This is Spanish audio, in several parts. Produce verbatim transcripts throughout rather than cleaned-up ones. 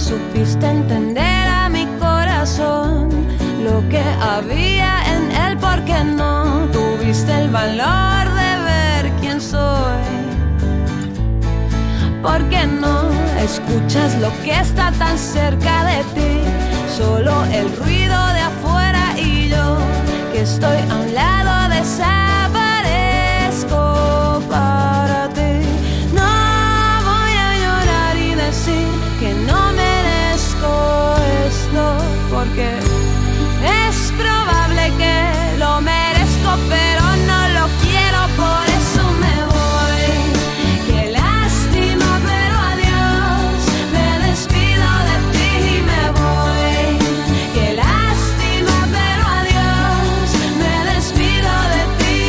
supiste entender a mi corazón lo que había en él, porque no tuviste el valor de ver quién soy. Porque no escuchas lo que está tan cerca de ti, solo el ruido de afuera y yo que estoy a un lado desaparezco para ti. No voy a llorar y decir que no merezco esto, porque es probable que lo merezco, pero no lo quiero, por eso me voy. Qué lástima, pero adiós, me despido de ti y me voy. Qué lástima, pero adiós, me despido de ti.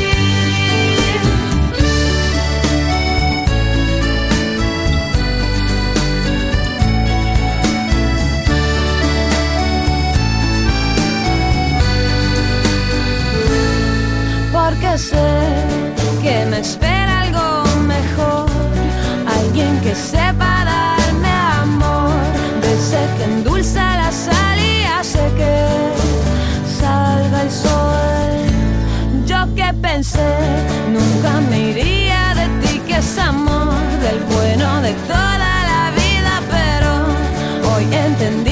Porque sé que me espera algo mejor, alguien que sepa darme amor, de ese que endulza la sal y hace que salga el sol. Yo que pensé nunca me iría de ti, que es amor del bueno de toda la vida, pero hoy entendí